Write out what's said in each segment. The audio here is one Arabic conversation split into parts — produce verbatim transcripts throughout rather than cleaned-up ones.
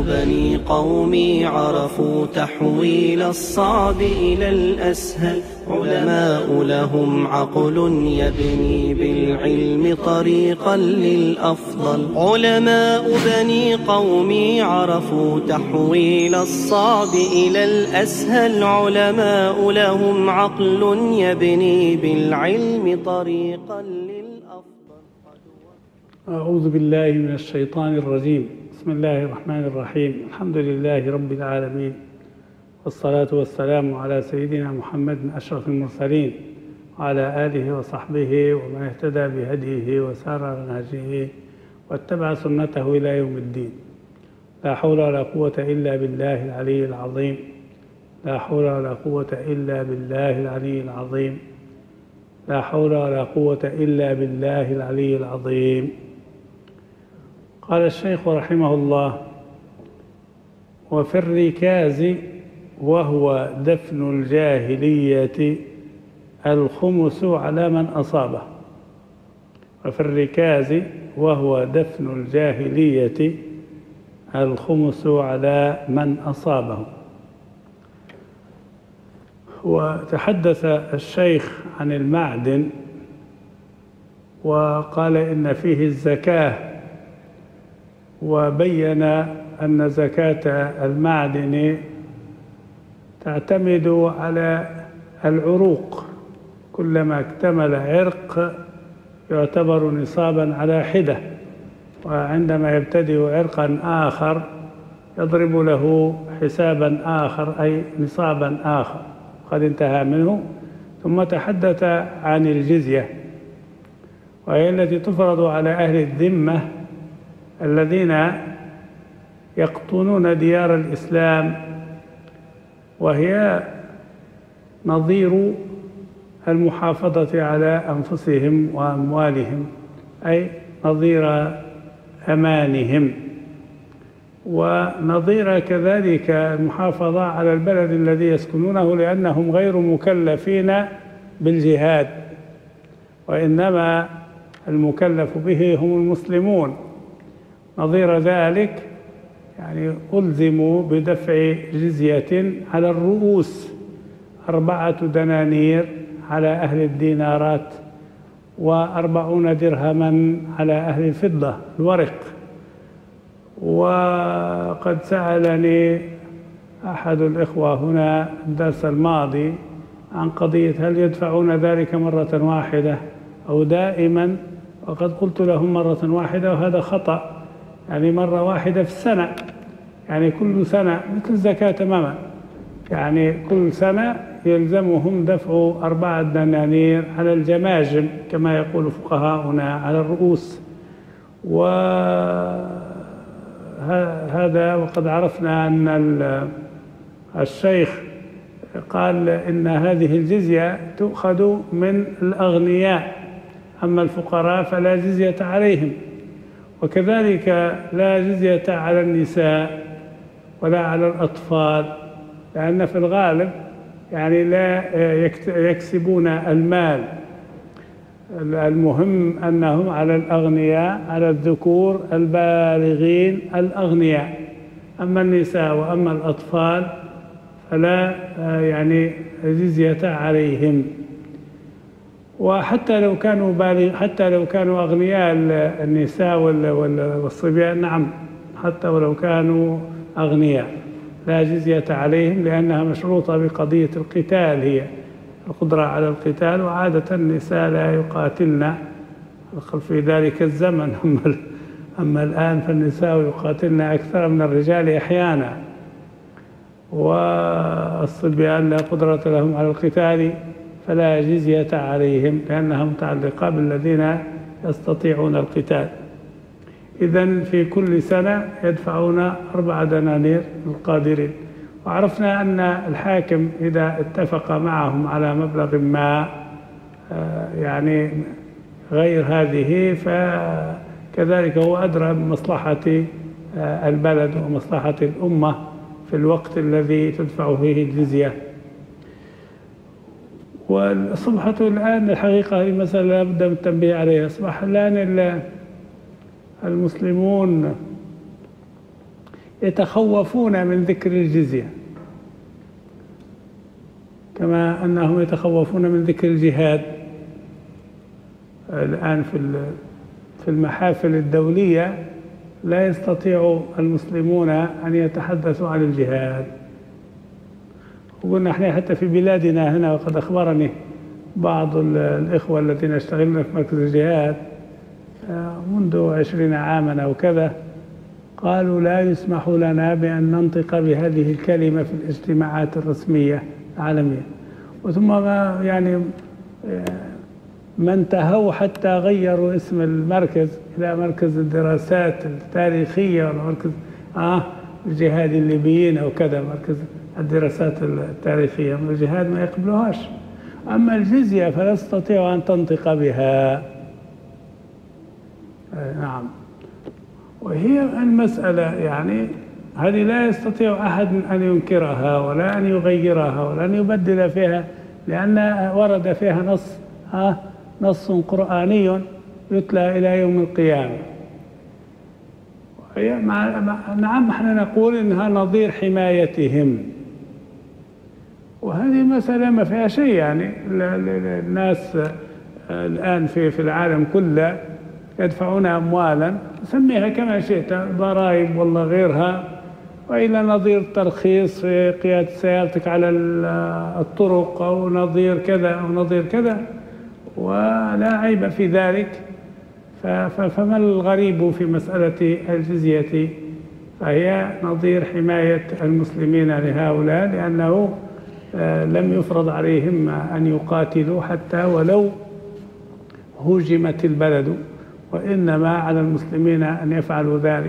بني قومي عرفوا تحويل الصعب إلى الأسهل، علماء لهم عقل يبني بالعلم طريقا للأفضل. علماء بني قومي عرفوا تحويل الصعب إلى الأسهل، علماء لهم عقل يبني بالعلم طريقا للأفضل. أعوذ بالله من الشيطان الرجيم. بسم الله الرحمن الرحيم. الحمد لله رب العالمين، والصلاة والسلام على سيدنا محمد أشرف المرسلين، وعلى آله وصحبه ومن اهتدى بهديه وسار على نهجه واتبع سنته إلى يوم الدين. لا حول ولا قوة إلا بالله العلي العظيم. لا حول ولا قوة إلا بالله العلي العظيم. لا حول ولا قوة إلا بالله العلي العظيم. قال الشيخ رحمه الله: وفي الركاز وهو دفن الجاهلية الخمس على من أصابه. وفي الركاز وهو دفن الجاهلية الخمس على من أصابه. وتحدث الشيخ عن المعدن وقال إن فيه الزكاة، وبين أن زكاة المعدن تعتمد على العروق، كلما اكتمل عرق يعتبر نصابا على حدة، وعندما يبتدئ عرقا آخر يضرب له حسابا آخر أي نصابا آخر قد انتهى منه. ثم تحدث عن الجزية، وهي التي تفرض على أهل الذمة الذين يقطنون ديار الإسلام، وهي نظير المحافظة على أنفسهم وأموالهم، أي نظير أمانهم، ونظير كذلك المحافظة على البلد الذي يسكنونه، لأنهم غير مكلفين بالجهاد، وإنما المكلف به هم المسلمون. نظير ذلك يعني ألزموا بدفع جزية على الرؤوس، أربعة دنانير على أهل الدينارات، وأربعون درهما على أهل الفضة الورق. وقد سألني أحد الإخوة هنا الدرس الماضي عن قضية هل يدفعون ذلك مرة واحدة أو دائما، وقد قلت لهم مرة واحدة، وهذا خطأ. يعني مرة واحدة في السنة، يعني كل سنة مثل الزكاة تماما، يعني كل سنة يلزمهم دفع أربعة دنانير على الجماجم كما يقول فقهاؤنا، على الرؤوس. وهذا وقد عرفنا أن الشيخ قال إن هذه الجزية تؤخذ من الأغنياء، أما الفقراء فلا جزية عليهم. وكذلك لا جزية على النساء ولا على الأطفال، لأن في الغالب يعني لا يكسبون المال. المهم أنهم على الأغنياء، على الذكور البالغين الأغنياء، أما النساء وأما الأطفال فلا يعني جزية عليهم. وحتى لو كانوا بالغ، حتى لو كانوا أغنياء النساء والصبيان، نعم، حتى ولو كانوا أغنياء لا جزية عليهم، لأنها مشروطة بقضية القتال، هي القدرة على القتال، وعادة النساء لا يقاتلن في ذلك الزمن. أما الآن فالنساء يقاتلن أكثر من الرجال أحيانا، والصبيان لا قدرة لهم على القتال فلا جزية عليهم، لأنها متعلقة بالذين يستطيعون القتال. إذن في كل سنة يدفعون أربع دنانير القادرين. وعرفنا أن الحاكم إذا اتفق معهم على مبلغ ما يعني غير هذه، فكذلك هو أدرى بمصلحة البلد ومصلحة الأمة في الوقت الذي تدفع فيه الجزية. والصبحة الآن الحقيقة هي مسألة لا بد من التنبيه عليها. أصبح الآن المسلمون يتخوفون من ذكر الجزية، كما أنهم يتخوفون من ذكر الجهاد. الآن في في المحافل الدولية لا يستطيع المسلمون أن يتحدثوا عن الجهاد. وقلنا احنا حتى في بلادنا هنا، وقد أخبرني بعض الإخوة الذين يشتغلون في مركز الجهاد منذ عشرين عاما أو كذا، قالوا لا يسمح لنا بأن ننطق بهذه الكلمة في الاجتماعات الرسمية العالمية. وثم ما يعني ما انتهوا حتى غيروا اسم المركز إلى مركز الدراسات التاريخية، ولا مركز آه الجهاد الليبيين أو كذا، مركز الدراسات التاريخية. من الجهاد ما يقبلوهاش. أما الجزية فلا تستطيع أن تنطق بها. نعم. وهي المسألة يعني هذه لا يستطيع أحد أن ينكرها ولا أن يغيرها ولا أن يبدل فيها، لأن ورد فيها نص ها نص قرآني يتلى إلى يوم القيامة. نعم، احنا نقول إنها نظير حمايتهم، وهذه مسألة ما فيها شيء. يعني الناس الآن في في العالم كله يدفعون أموالا، سميها كما شئت، ضرائب والله غيرها، وإلى نظير ترخيص في قيادة سيارتك على الطرق، أو نظير كذا أو نظير كذا، ولا عيب في ذلك. فما الغريب في مسألة الجزية؟ فهي نظير حماية المسلمين لهؤلاء، لأنه لم يفرض عليهم أن يقاتلوا حتى ولو هجمت البلد، وإنما على المسلمين أن يفعلوا ذلك.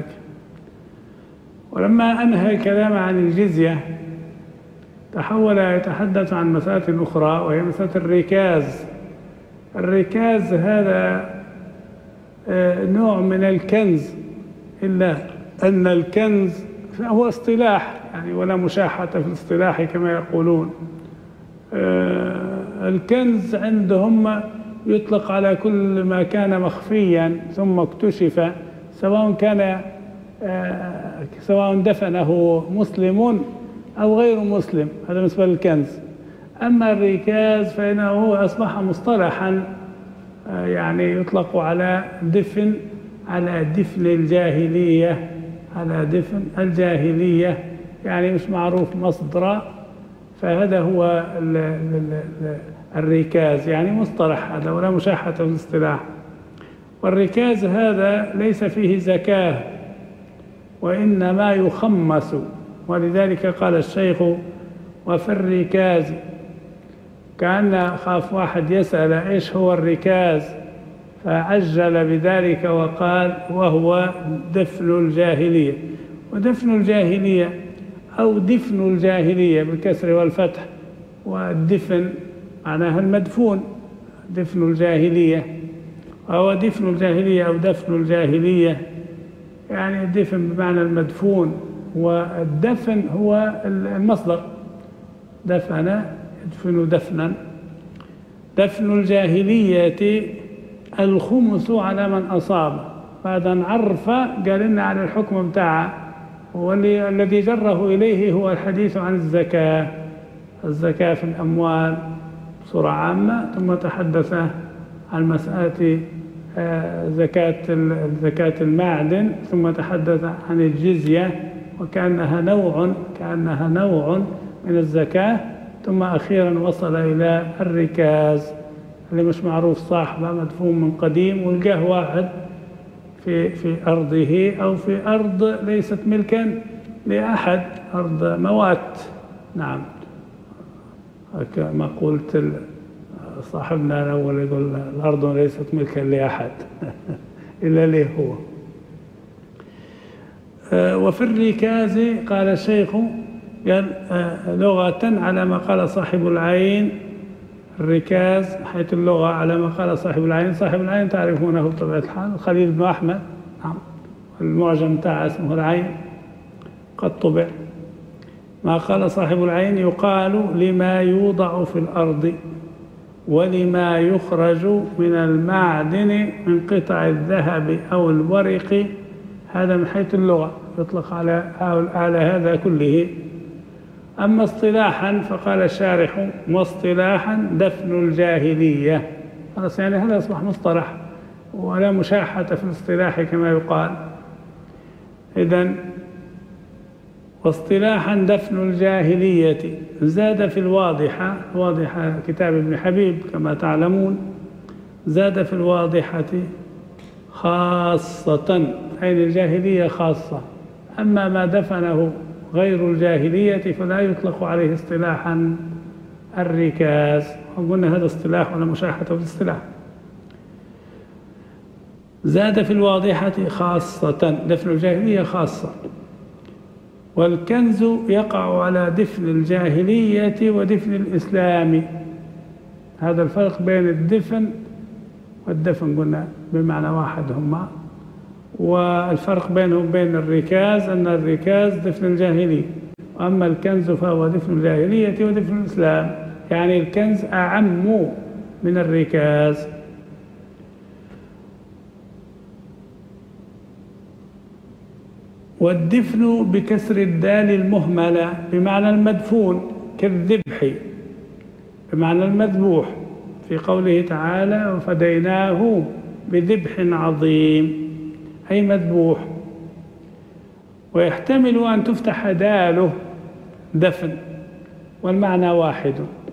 ولما أنهى الكلام عن الجزية تحول يتحدث عن مسألة أخرى، وهي مسألة الركاز. الركاز هذا نوع من الكنز، إلا أن الكنز هو اصطلاح يعني، ولا مشاحة في الاصطلاح كما يقولون. الكنز عندهم يطلق على كل ما كان مخفيا ثم اكتشف، سواء كان سواء دفنه مسلم أو غير مسلم، هذا بالنسبة للكنز. أما الركاز فإنه أصبح مصطلحا يعني يطلق على دفن على دفن الجاهلية على دفن الجاهلية يعني مش معروف مصدره، فهذا هو الركاز يعني مصطلح هذا، ولا مشاحة في الاصطلاح. والركاز هذا ليس فيه زكاة وإنما يخمس، ولذلك قال الشيخ وفي الركاز، كأن خاف واحد يسأل إيش هو الركاز، فعجل بذلك وقال وهو دفن الجاهلية. ودفن الجاهلية أو دفن الجاهلية بالكسر والفتح، والدفن معناها المدفون، دفن الجاهلية، أو دفن الجاهلية أو دفن الجاهلية يعني الدفن بمعنى المدفون، والدفن هو المصدر، دفن يدفن دفنا. دفن الجاهلية الخمس على من أصاب. بعد أن عرف قال لنا على الحكم بتاعه، والذي جره إليه هو الحديث عن الزكاة، الزكاة في الأموال بصورة عامة، ثم تحدث عن مسألة زكاة زكاة المعدن، ثم تحدث عن الجزية وكأنها نوع كأنها نوع من الزكاة، ثم أخيرا وصل إلى الركاز اللي مش معروف صاحبه، مدفون من قديم، ولقاه واحد في في أرضه أو في أرض ليست ملكا لأحد، أرض موات. نعم، كما قلت صاحبنا الأول يقول الأرض ليست ملكا لأحد إلا ليه هو. وفي الركاز قال الشيخ لغة على ما قال صاحب العين، الركاز حيث اللغة على ما قال صاحب العين. صاحب العين تعرفونه بطبيعة الحال الخليل بن أحمد، نعم، المعجم تاع اسمه العين قد طبع. ما قال صاحب العين يقال لما يوضع في الأرض ولما يخرج من المعدن من قطع الذهب أو الورق، هذا من حيث اللغة يطلق على على هذا كله. أما اصطلاحا فقال الشارح: واصطلاحا دفن الجاهلية. خلاص، يعني هذا أصبح مصطلح ولا مشاحة في الاصطلاح كما يقال. إذن واصطلاحا دفن الجاهلية. زاد في الواضحة، واضحة كتاب ابن حبيب كما تعلمون، زاد في الواضحة خاصة، أي الجاهلية خاصة. أما ما دفنه غير الجاهلية فلا يطلق عليه اصطلاحا الركاز. قلنا هذا اصطلاح ولا مشاحة في الاصطلاح. زاد في الواضحة خاصة، دفن الجاهلية خاصة. والكنز يقع على دفن الجاهلية ودفن الإسلام. هذا الفرق بين الدفن والدفن، قلنا بمعنى واحد هما. والفرق بينه وبين الركاز أن الركاز دفن الجاهلية، وأما الكنز فهو دفن الجاهلية ودفن الإسلام. يعني الكنز أعم من الركاز. والدفن بكسر الدال المهملة بمعنى المدفون، كالذبح بمعنى المذبوح، في قوله تعالى: وفديناه بذبح عظيم، أي مذبوح. ويحتمل أن تفتح داله دفن والمعنى واحد،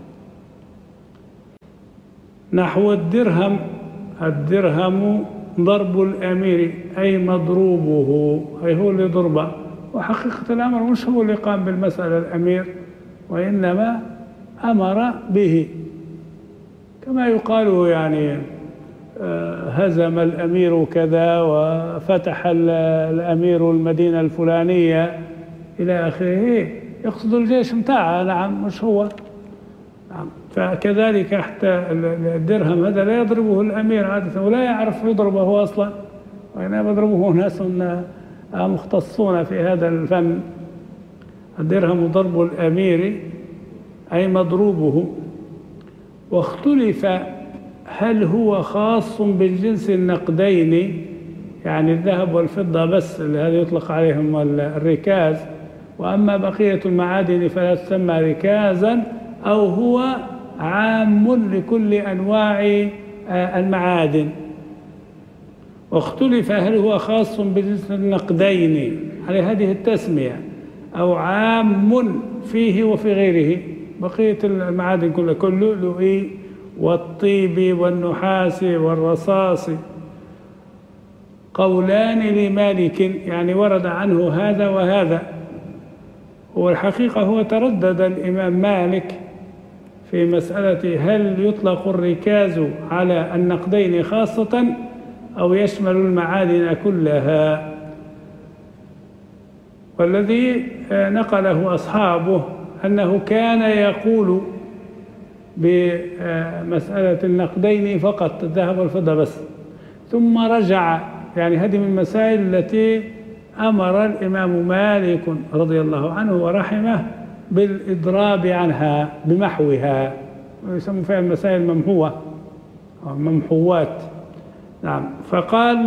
نحو الدرهم. الدرهم ضرب الأمير، أي مضروبه، أي هو اللي ضربه. وحقيقة الأمر مش هو اللي قام بالمسألة الأمير، وإنما أمر به، كما يقال يعني هزم الأمير كذا وفتح الأمير المدينة الفلانية إلى آخره، يقصد الجيش متاعه. نعم، مش هو. نعم. فكذلك حتى الدرهم هذا لا يضربه الأمير عادة، ولا يعرف يضربه أصلا، وإنما يضربه ناس مختصون في هذا الفن. الدرهم ضرب الأمير، أي مضروبه. واختلف هل هو خاص بالجنس النقدين، يعني الذهب والفضة بس اللي هذا يطلق عليهم الركاز، وأما بقية المعادن فلا تسمى ركازا، أو هو عام لكل أنواع المعادن. واختلف هل هو خاص بالجنس النقدين على هذه التسمية، أو عام فيه وفي غيره، بقية المعادن كلها، كاللؤلؤ والطيب والنحاس والرصاص. قولان لمالك، يعني ورد عنه هذا وهذا. والحقيقة هو تردد الإمام مالك في مسألة هل يطلق الركاز على النقدين خاصة أو يشمل المعادن كلها. والذي نقله أصحابه أنه كان يقول بمسألة النقدين فقط، الذهب والفضة بس، ثم رجع. يعني هذه من المسائل التي أمر الإمام مالك رضي الله عنه ورحمه بالإضراب عنها، بمحوها، ويسمى فيها المسائل الممحوة أو ممحوات. نعم. فقال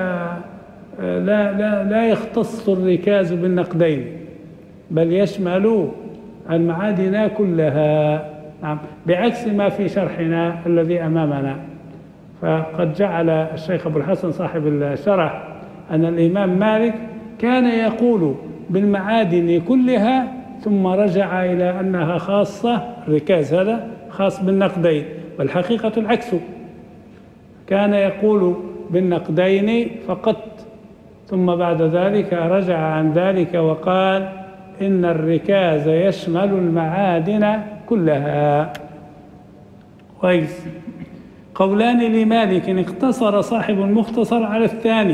لا لا لا يختص الركاز بالنقدين، بل يشمل المعادن كلها. نعم، بعكس ما في شرحنا الذي أمامنا. فقد جعل الشيخ أبو الحسن صاحب الشرح أن الإمام مالك كان يقول بالمعادن كلها، ثم رجع إلى أنها خاصة، الركاز هذا خاص بالنقدين، والحقيقة العكس، كان يقول بالنقدين فقط، ثم بعد ذلك رجع عن ذلك وقال إن الركاز يشمل المعادن كلها. كويس. قولان لمالك، اقتصر صاحب المختصر على الثاني،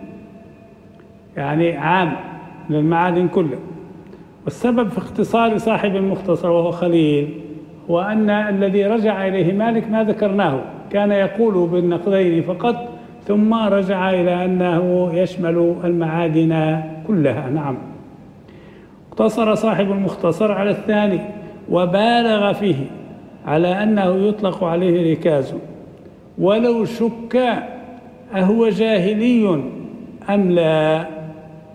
يعني عام للمعادن كلها. والسبب في اختصار صاحب المختصر وهو خليل هو أن الذي رجع إليه مالك ما ذكرناه، كان يقول بالنقدين فقط، ثم رجع إلى أنه يشمل المعادن كلها. نعم. اقتصر صاحب المختصر على الثاني، وبالغ فيه على أنه يطلق عليه ركاز، ولو شك أهو جاهلي أم لا.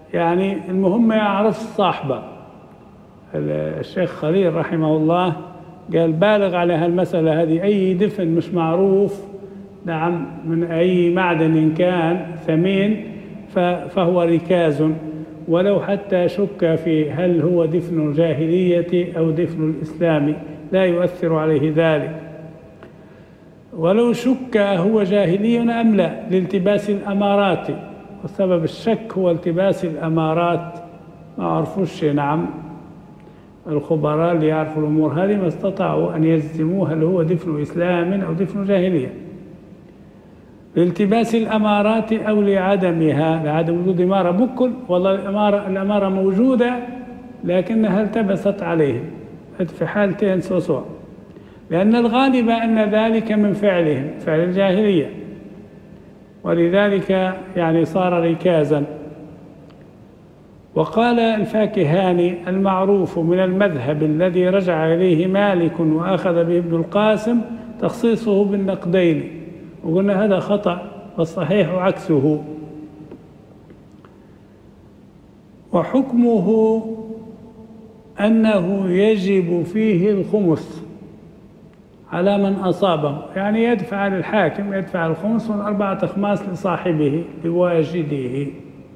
يعني المهم يعرف صاحبه. الشيخ خليل رحمه الله قال بالغ على هالمسألة هذه، أي دفن مش معروف نعم من أي معدن إن كان ثمين فهو ركاز، ولو حتى شك في هل هو دفن الجاهلية أو دفن الإسلام لا يؤثر عليه ذلك، ولو شك هو جاهلي أم لا لالتباس الأمارات، وسبب الشك هو التباس الأمارات. ما عرفوش نعم الخبراء اللي يعرفوا الأمور هذه ما استطاعوا أن يجزموا هل هو دفن إسلام أو دفن جاهلية، لالتباس الأمارات أو لعدمها، لعدم وجود إمارة. بكل والله الأمارة الأمارة موجودة لكنها التبست عليهم في حالتين سوسوا، لأن الغالب أن ذلك من فعلهم فعل الجاهلية، ولذلك يعني صار ركازا. وقال الفاكهاني المعروف من المذهب الذي رجع إليه مالك وأخذ به ابن القاسم تخصيصه بالنقدين، وقلنا هذا خطأ والصحيح عكسه. وحكمه أنه يجب فيه الخمس على من أصابه، يعني يدفع للحاكم يدفع الخمس والأربعة أخماس لصاحبه لواجده.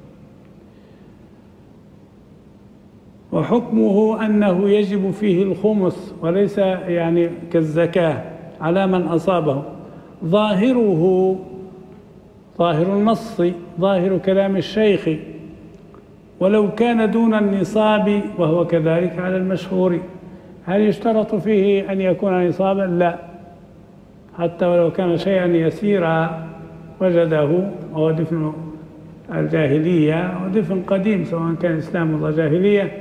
وحكمه أنه يجب فيه الخمس وليس يعني كالزكاة على من أصابه. ظاهره ظاهر النص ظاهر كلام الشيخ ولو كان دون النصاب، وهو كذلك على المشهور. هل يشترط فيه أن يكون نصابا؟ لا، حتى ولو كان شيئا يسيرا وجده، وهو دفن الجاهلية ودفن قديم سواء كان إسلام ولا جاهلية،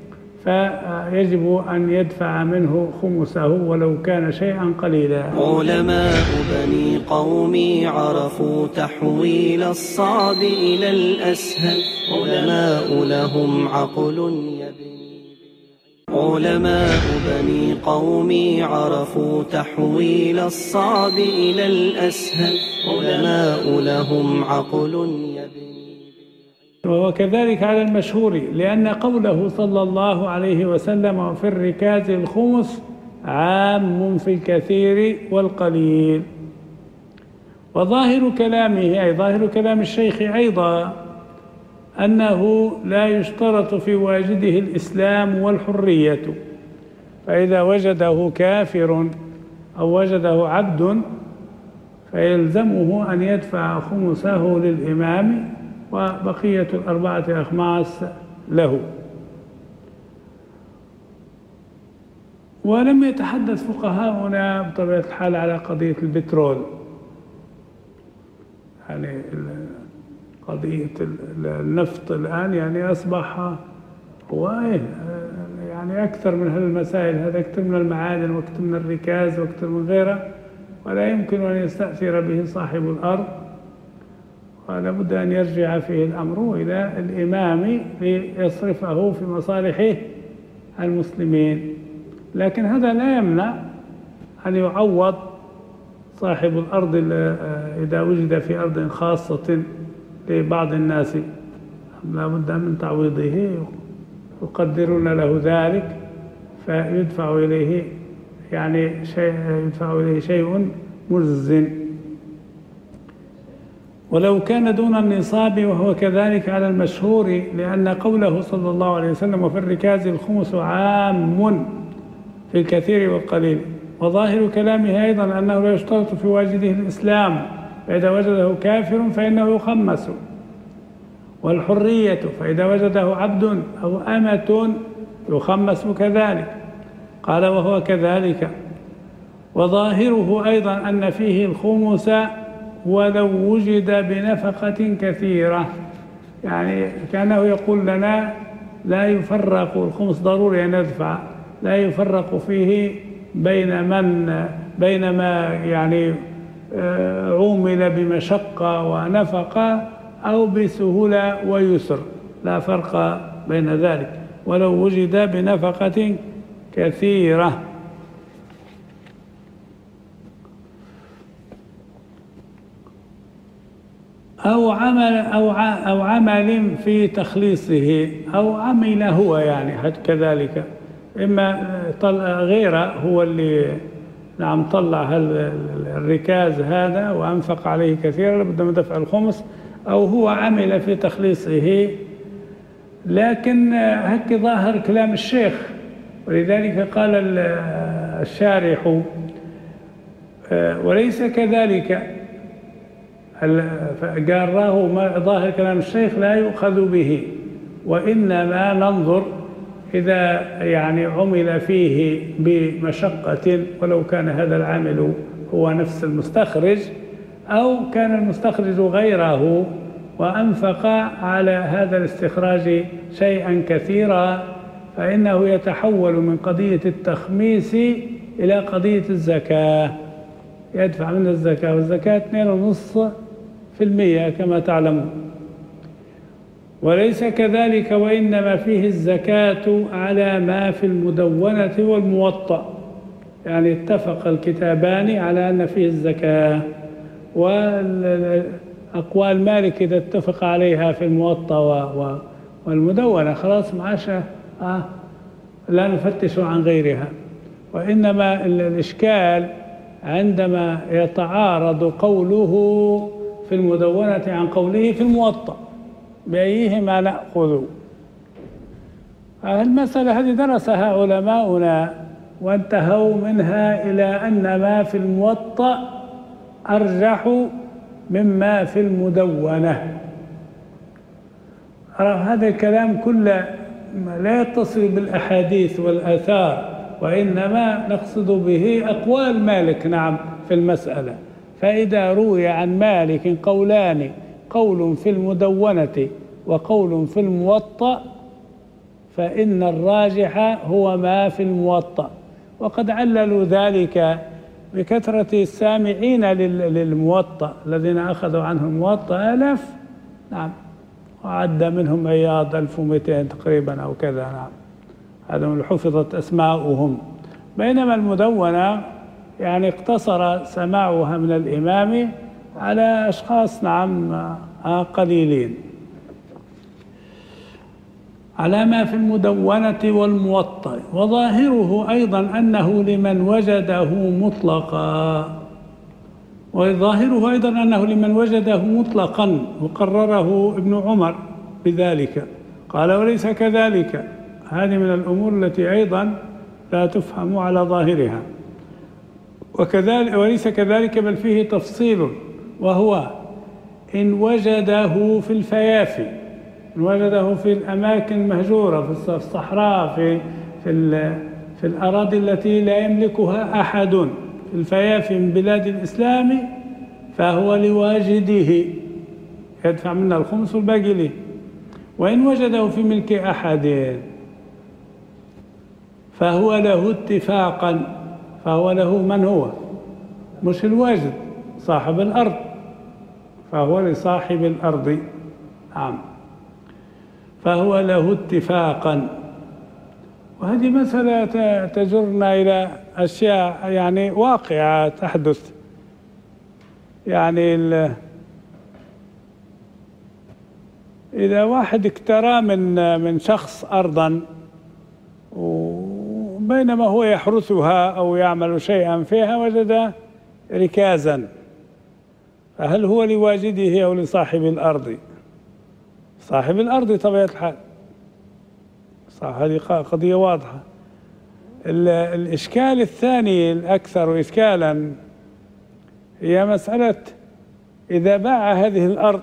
فيجب أن يدفع منه خمسه ولو كان شيئا قليلا. علماء بني قومي عرفوا تحويل الصعب إلى الأسهل، علماء لهم عقل يبني علماء بني قومي عرفوا تحويل الصعب إلى الأسهل، علماء لهم عقل يبني. وهو كذلك على المشهور، لأن قوله صلى الله عليه وسلم في الركاز الخمس عام في الكثير والقليل. وظاهر كلامه أي ظاهر كلام الشيخ أيضا أنه لا يشترط في واجده الإسلام والحرية، فإذا وجده كافر أو وجده عبد فيلزمه أن يدفع خمسه للإمام وبقية الأربعة أخماس له. ولم يتحدث فقهاؤنا بطبيعة الحال على قضية البترول، يعني قضية النفط الآن يعني أصبح هو يعني أكثر من هالمسائل، هذا أكثر من المعادن وأكثر من الركاز وأكثر من غيره، ولا يمكن أن يستأثر به صاحب الأرض، ولا بد أن يرجع فيه الأمر إلى الإمام ليصرفه في مصالح المسلمين. لكن هذا لا يمنع أن يعوض صاحب الأرض إذا وجد في أرض خاصة لبعض الناس، لا بد من تعويضه، يقدرون له ذلك فيدفع إليه يعني شيء يدفع إليه شيء مجز. ولو كان دون النصاب، وهو كذلك على المشهور، لأن قوله صلى الله عليه وسلم في الركاز الخمس عام في الكثير والقليل. وظاهر كلامه أيضا أنه لا يشترط في واجده الإسلام، فإذا وجده كافر فإنه يخمس. والحرية فإذا وجده عبد أو أمة يخمس كذلك. قال وهو كذلك. وظاهره أيضا أن فيه الخمس ولو وجد بنفقة كثيرة، يعني كأنه يقول لنا لا يفرق الخمس ضروري أن ندفع، لا يفرق فيه بين من بين ما يعني عومل بمشقة ونفقة أو بسهولة ويسر، لا فرق بين ذلك ولو وجد بنفقة كثيرة. أو عمل أو أو عمل في تخليصه، أو عمل هو يعني كذلك، إما طلع غيره هو اللي نعم طلع الركاز هذا وأنفق عليه كثيرا لابد من دفع الخمس، أو هو عمل في تخليصه. لكن هك ظاهر كلام الشيخ، ولذلك قال الشارح وليس كذلك، قال راه ظاهر كلام الشيخ لا يؤخذ به، وإنما ننظر إذا يعني عمل فيه بمشقة ولو كان هذا العامل هو نفس المستخرج، أو كان المستخرج غيره وأنفق على هذا الاستخراج شيئا كثيرا، فإنه يتحول من قضية التخميس إلى قضية الزكاة، يدفع من الزكاة، والزكاة اثنين ونصف في المية كما تعلمون. وليس كذلك، وإنما فيه الزكاة على ما في المدونة والموطأ، يعني اتفق الكتابان على أن فيه الزكاة، وأقوال مالك إذا اتفق عليها في الموطأ والمدونة خلاص معاشة آه لا نفتش عن غيرها. وإنما الإشكال عندما يتعارض قوله في المدونة عن قوله في الموطأ، بأيهما نأخذ؟ المسألة هذه درسها علماؤنا وانتهوا منها إلى أن ما في الموطأ أرجح مما في المدونة. هذا الكلام كله لا يتصل بالأحاديث والآثار، وإنما نقصد به أقوال مالك نعم في المسألة. فإذا روي عن مالك قولان، قول في المدونة وقول في الموطأ، فإن الراجح هو ما في الموطأ. وقد عللوا ذلك بكثرة السامعين للموطأ الذين أخذوا عنه الموطأ آلاف، نعم، وعد منهم عياض ألف ومئتين تقريبا أو كذا، نعم، هذا من حفظت أسماؤهم. بينما المدونة يعني اقتصر سماعها من الإمام على أشخاص نعم قليلين. على ما في المدونة والموطأ، وظاهره أيضا أنه لمن وجده مطلقا، وظاهره أيضا أنه لمن وجده مطلقا، وقرره ابن عمر بذلك، قال وليس كذلك. هذه من الأمور التي أيضا لا تفهم على ظاهرها. وكذلك وليس كذلك، بل فيه تفصيل، وهو إن وجده في الفيافي، إن وجده في الأماكن المهجورة، في الصحراء، في في في الأراضي التي لا يملكها أحد، في الفيافي من بلاد الإسلام، فهو لواجده يدفع منها الخمس والباقي له. وإن وجده في ملك أحد فهو له اتفاقا، فهو له من هو؟ مش الواجد، صاحب الأرض، فهو لصاحب الأرض، نعم، فهو له اتفاقا. وهذه مسألة تجرنا إلى أشياء يعني واقعة تحدث. يعني إذا واحد اكترى من من شخص أرضا، وبينما هو يحرثها أو يعمل شيئا فيها وجد ركازا، فهل هو لواجده أو لصاحب الأرض؟ صاحب الأرض طبيعة الحال، صح، هذه قضية واضحة. الإشكال الثاني الأكثر إشكالا هي مسألة إذا باع هذه الأرض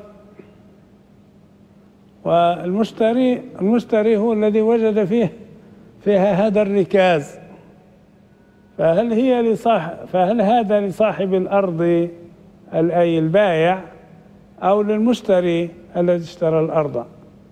والمشتري المشتري هو الذي وجد فيه فيها هذا الركاز، فهل هي لصاحب فهل هذا لصاحب الأرض أي البائع أو للمشتري الذي اشترى الأرض؟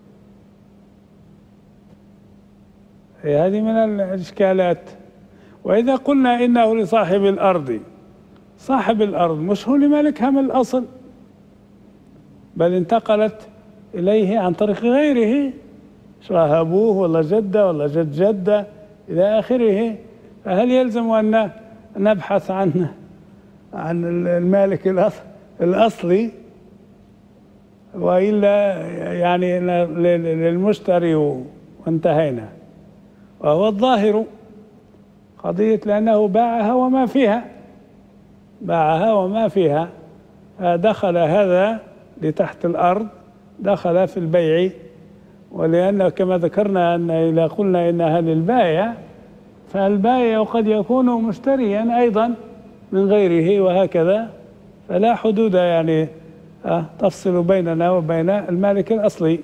هذه من الإشكالات. وإذا قلنا إنه لصاحب الأرض، صاحب الأرض مش هو لمالكها من الأصل، بل انتقلت إليه عن طريق غيره، شراه أبوه ولا جدة ولا جد جدة إلى آخره. فهل يلزم أن نبحث عن عن المالك الأصلي؟ وإلا يعني للمشتري وانتهينا. وهو الظاهر قضية لأنه باعها وما فيها، باعها وما فيها، فدخل هذا لتحت الأرض، دخل في البيع. ولأن كما ذكرنا أن إذا قلنا إنها للبائع فالبائع قد يكون مشتريا أيضا من غيره وهكذا، فلا حدود يعني تفصل بيننا وبين المالك الأصلي.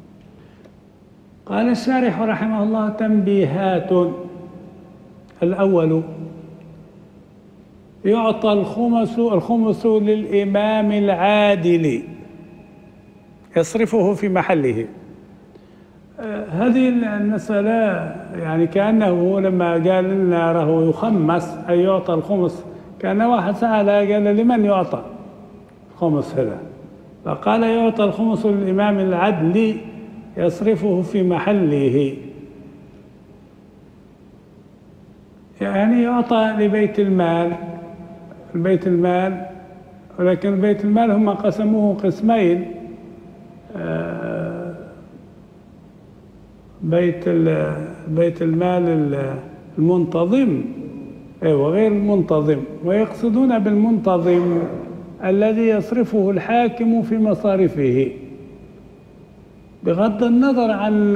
قال الشارح رحمه الله: تنبيهات. الأول: يعطى الخمس الخمس للإمام العادل يصرفه في محله. هذه المسألة يعني كأنه لما قال لنا راه يخمس أي يعطى الخمس، كان واحد سأل قال لمن يعطى الخمس هذا؟ فقال: يعطى الخمس للإمام العدل يصرفه في محله، يعني يعطى لبيت المال. البيت المال، ولكن بيت المال هم قسموه قسمين: بيت بيت المال المنتظم وغير المنتظم، ويقصدون بالمنتظم الذي يصرفه الحاكم في مصارفه بغض النظر عن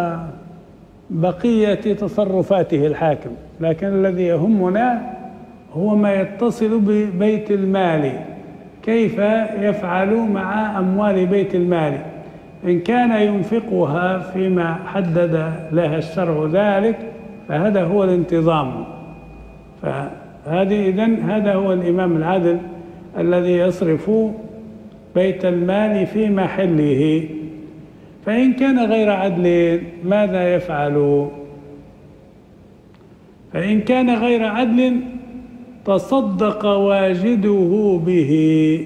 بقية تصرفاته الحاكم، لكن الذي يهمنا هو ما يتصل ببيت المال، كيف يفعل مع أموال بيت المال. إن كان ينفقها فيما حدد لها الشرع ذلك فهذا هو الانتظام. فهذه إذن هذا هو الإمام العادل الذي يصرف بيت المال في محله. فإن كان غير عدل ماذا يفعل؟ فإن كان غير عدل تصدق واجده به،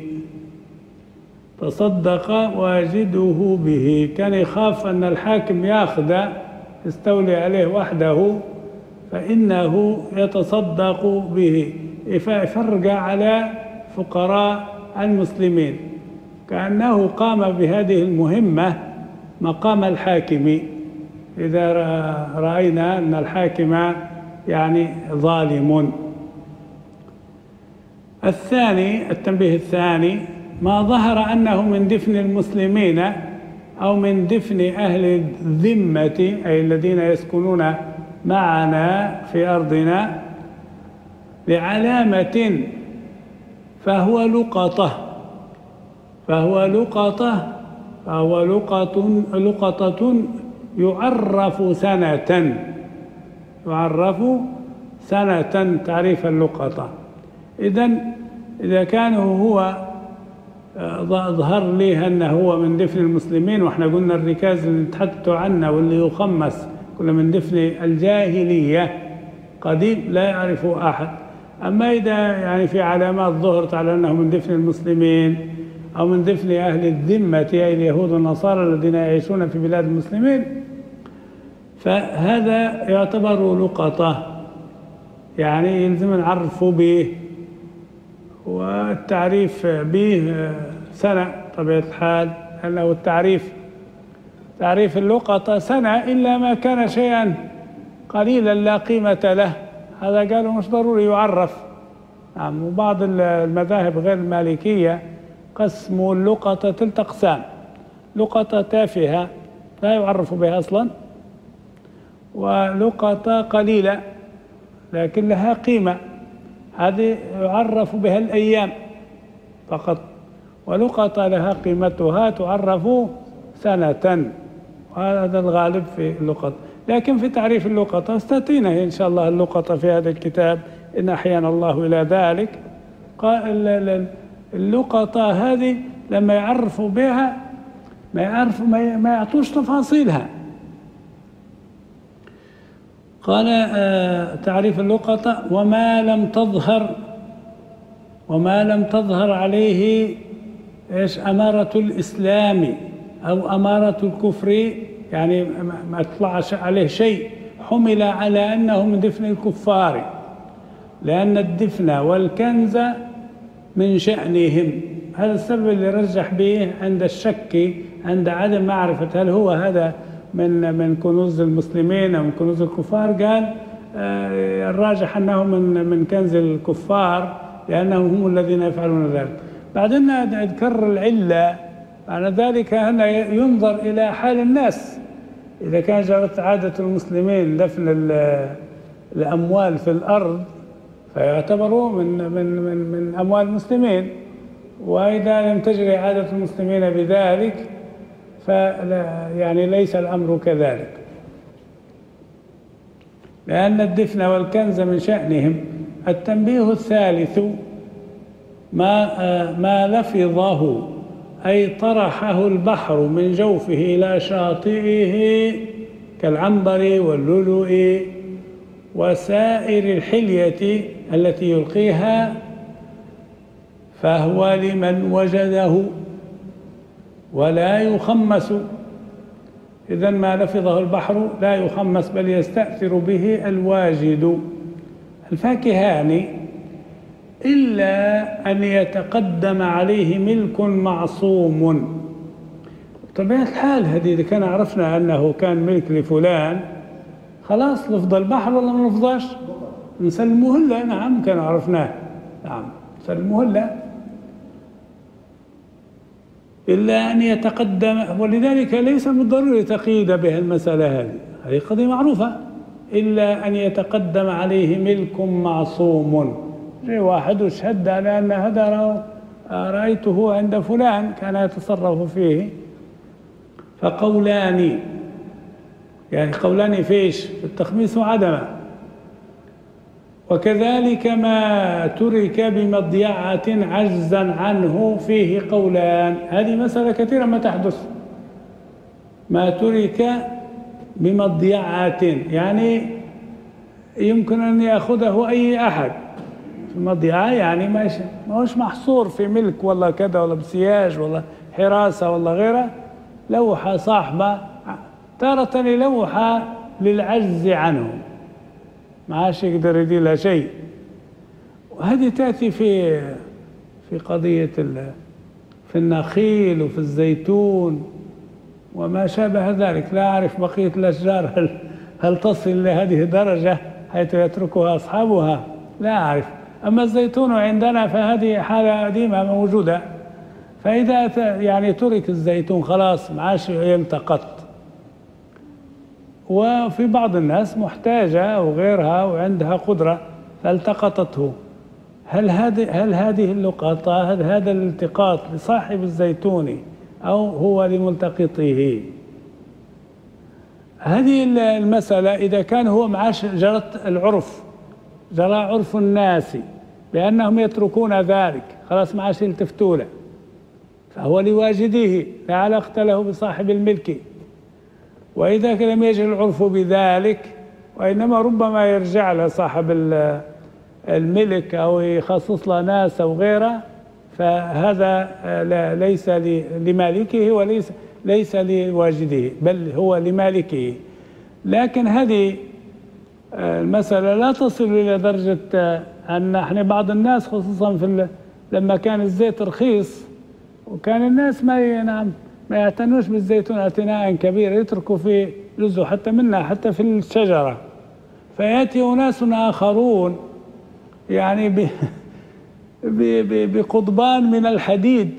تصدق واجده به. كان يخاف أن الحاكم يأخذ يستولي عليه وحده فإنه يتصدق به، يفرق على فقراء المسلمين، كأنه قام بهذه المهمة مقام الحاكم. إذا رأينا أن الحاكم يعني ظالم. الثاني، التنبيه الثاني: ما ظهر أنه من دفن المسلمين أو من دفن أهل الذمة أي الذين يسكنون معنا في أرضنا لعلامة فهو لقطة فهو لقطة فهو لقطة لقطة يعرف سنة يعرف سنة تعريف اللقطة. إذن إذا كان هو ظهر لي أنه هو من دفن المسلمين، وإحنا قلنا الركاز اللي تحدثوا عنه واللي يخمس كل من دفن الجاهلية قديم لا يعرف أحد. أما إذا يعني في علامات ظهرت على أنه من دفن المسلمين أو من دفن أهل الذمة أي اليهود والنصارى الذين يعيشون في بلاد المسلمين فهذا يعتبر لقطة، يعني يلزم نعرف به، والتعريف به سنة طبيعة الحال، لأنه التعريف تعريف اللقطة سنة إلا ما كان شيئا قليلا لا قيمة له، هذا قالوا مش ضروري يعرف. نعم. وبعض المذاهب غير المالكية قسموا اللقطة ثلاث أقسام: لقطة تافهة لا يعرف بها أصلا، ولقطة قليلة لكن لها قيمة هذه يعرف بها الأيام فقط، ولقطة لها قيمتها تعرف سنة، وهذا الغالب في اللقطة. لكن في تعريف اللقطة استطينا إن شاء الله اللقطة في هذا الكتاب إن أحيانا الله إلى ذلك. اللقطة هذه لما يعرفوا بها ما يعرفوا ما يعطوش تفاصيلها. قال آه تعريف اللقطة: وما لم تظهر وما لم تظهر عليه ايش أمارة الإسلام أو أمارة الكفر، يعني ما اطلعش عليه شيء حمل على أنه من دفن الكفار، لأن الدفن والكنز من شأنهم، هذا السبب اللي رجح به عند الشك، عند عدم معرفة هل هو هذا من من كنوز المسلمين أو من كنوز الكفار. قال آه الراجح أنه من من كنز الكفار لأنهم هم الذين يفعلون ذلك. بعدين أذكر العلة معنى ذلك أن ينظر إلى حال الناس. إذا كان جرت عادة المسلمين دفن الأموال في الأرض فيعتبروا من من من من أموال المسلمين، وإذا لم تجري عادة المسلمين بذلك فلا يعني ليس الأمر كذلك، لأن الدفن والكنز من شأنهم. التنبيه الثالث ما ما لفظه أي طرحه البحر من جوفه إلى شاطئه كالعنبر واللؤلؤ وسائر الحلية التي يلقيها، فهو لمن وجده ولا يخمس. إذن ما لفظه البحر لا يخمس بل يستأثر به الواجد. الفاكهان إلا أن يتقدم عليه ملك معصوم. بطبيعة الحال هذه إذا كان عرفنا أنه كان ملك لفلان خلاص لفظ البحر ولا ما لفظاش نسلمه له. نعم كان عرفناه، نعم نسلمه له إلا أن يتقدم. ولذلك ليس بالضروري تقييد بها المسألة هذه، هذه قضية معروفة. إلا أن يتقدم عليه ملك معصوم. جاء واحد وشهد على أن هذا رأيته عند فلان كان يتصرف فيه. فقولان، يعني قولان فيش في التخميس وعدمه. وكذلك ما ترك بمضيعة عجزا عنه فيه قولان. هذه مسألة كثيرة ما تحدث. ما ترك بمضيعة يعني يمكن أن يأخذه أي أحد. المضيعة يعني ما هوش محصور في ملك ولا كذا ولا بسياج ولا حراسة ولا غيره. لوحة صاحبة تارة لوحة للعجز عنه ما عادش يقدر يدير لها شيء. وهذه تأتي في في قضية في النخيل وفي الزيتون وما شابه ذلك. لا أعرف بقية الأشجار هل, هل تصل لهذه الدرجة حيث يتركها أصحابها، لا أعرف. أما الزيتون عندنا فهذه حالة قديمة موجودة. فإذا يعني ترك الزيتون خلاص ما عادش يلتقط. وفي بعض الناس محتاجة أو غيرها وعندها قدرة فالتقطته. هل هذه هل هذه اللقطة هل هذا الالتقاط لصاحب الزيتون أو هو لملتقطه؟ هذه المسألة إذا كان هو معاش جرت العرف، جرى عرف الناس بأنهم يتركون ذلك خلاص ما عادش يلتفتوا له، فهو لواجده لا علاقة له بصاحب الملك. وإذا لم يجري العرف بذلك وإنما ربما يرجع لصاحب الملك أو يخصص له ناس أو غيره، فهذا ليس لمالكه وليس ليس لواجده بل هو لمالكه. لكن هذه المسألة لا تصل إلى درجة أن احنا بعض الناس خصوصا في لما كان الزيت رخيص وكان الناس ما نعم ما يعتنوش بالزيتون اعتناء كبير، يتركوا في جزء حتى منها حتى في الشجرة. فيأتي أناس آخرون يعني ب بقضبان من الحديد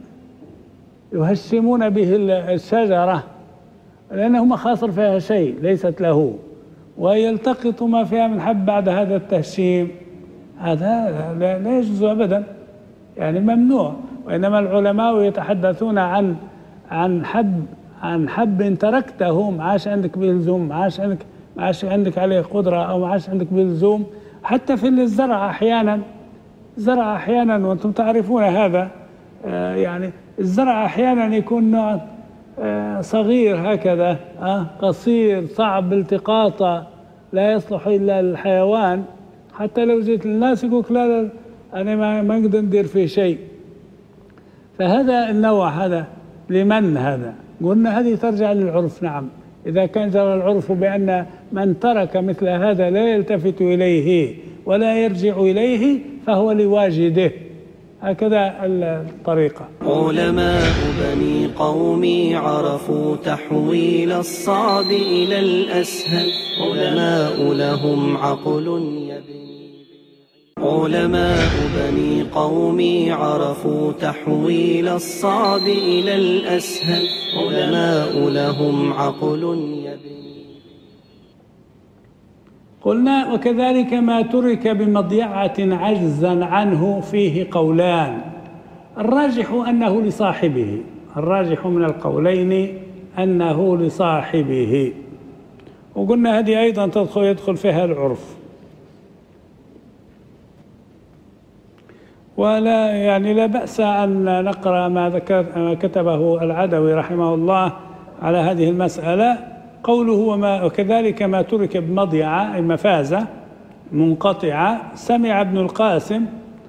يهشمون به الشجرة لأنه ما خاصر فيها شيء ليست له، ويلتقط ما فيها من حب بعد هذا التهشيم. هذا لا, لا يجوز أبدا، يعني ممنوع. وإنما العلماء يتحدثون عن عن حب عن حب تركته ما عاش عندك بلزوم، ما عاش عندك ما عاش عندك عليه قدرة أو ما عاش عندك بلزوم. حتى في الزرع أحيانا الزرع أحيانا وأنتم تعرفون هذا، آه يعني الزرع أحيانا يكون نوع آه صغير هكذا آه قصير صعب التقاطه لا يصلح إلا للحيوان. حتى لو جيت للناس يقولك لا, لا أنا ما ما نقدر ندير فيه شيء. فهذا النوع هذا لمن هذا؟ قلنا هذه ترجع للعرف. نعم إذا كان جرى العرف بأن من ترك مثل هذا لا يلتفت إليه ولا يرجع إليه فهو لواجده. هكذا الطريقة. علماء بني قومي عرفوا تحويل الصعب إلى الأسهل، علماء لهم عقل يبني. علماء بني قومي عرفوا تحويل الصعب إلى الأسهل، علماء لهم عقل يبني. قلنا وكذلك ما ترك بمضيعة عجزا عنه فيه قولان، الراجح أنه لصاحبه، الراجح من القولين أنه لصاحبه. وقلنا هذه أيضا تدخل يدخل فيها العرف، ولا يعني لا بأس أن نقرأ ما ذكر ما كتبه العدوي رحمه الله على هذه المسألة. قوله وما وكذلك ما ترك بمضيعة أي مفازة منقطعة، سمع ابن القاسم،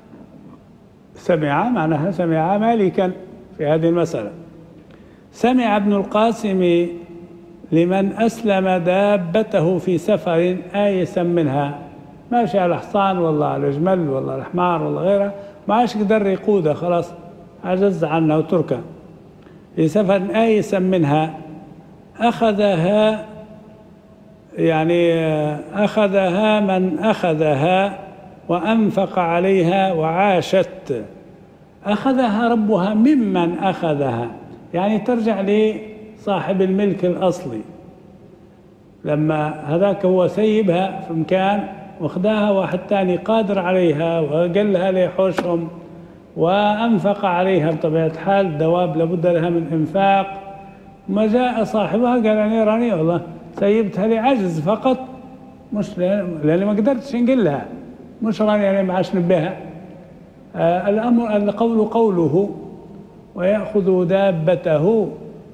سمع معناها سمع مالكا في هذه المسألة، سمع ابن القاسم لمن أسلم دابته في سفر آيسا منها، ماشي على حصان والله على جمل والله على حمار والله غيره، ما عادش يقدر يقودها خلاص عجز عنها وتركها، في سفر آيسا منها أخذها، يعني أخذها من أخذها وأنفق عليها وعاشت، أخذها ربها ممن أخذها، يعني ترجع لصاحب الملك الأصلي، لما هذاك هو سيبها في مكان واخداها واحد تاني قادر عليها وقال لها ليحوشهم وأنفق عليها، بطبيعة الحال الدواب لابد لها من إنفاق، ما جاء صاحبها قال أنا راني والله سيبتها لعجز فقط، مش لأني ما قدرتش نقول لها، مش راني أنا ما عادش نبيها. آه الأمر القول قوله ويأخذ دابته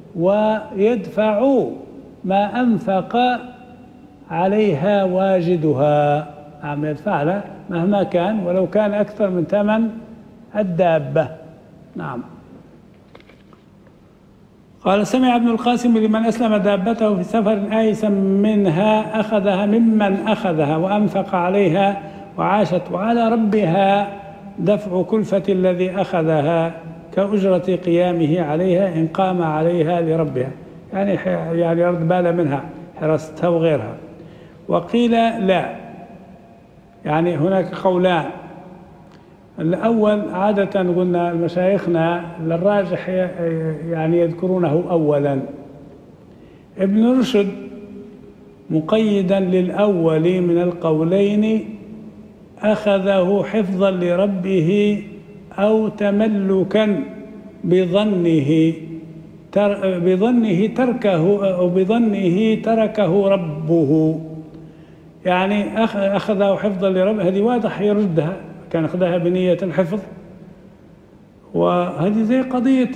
ويدفع ما أنفق عليها واجدها، عم يدفعها مهما كان ولو كان أكثر من ثمن الدابة. نعم. قال سمع ابن القاسم لمن أسلم دابته في سفر آيسا منها أخذها ممن أخذها وأنفق عليها وعاشت، وعلى ربها دفع كلفة الذي أخذها كأجرة قيامه عليها إن قام عليها لربها، يعني يعني يرد باله منها حراستها وغيرها. وقيل لا، يعني هناك قولان، الأول عادة قلنا مشايخنا للراجح يعني يذكرونه أولا، ابن رشد مقيدا للأول من القولين أخذه حفظا لربه أو تملكا بظنه تر بظنه تركه أو بظنه تركه ربه، يعني أخذه حفظا لربه، هذه واضح يردها، كان أخذها بنية الحفظ، وهذه زي قضية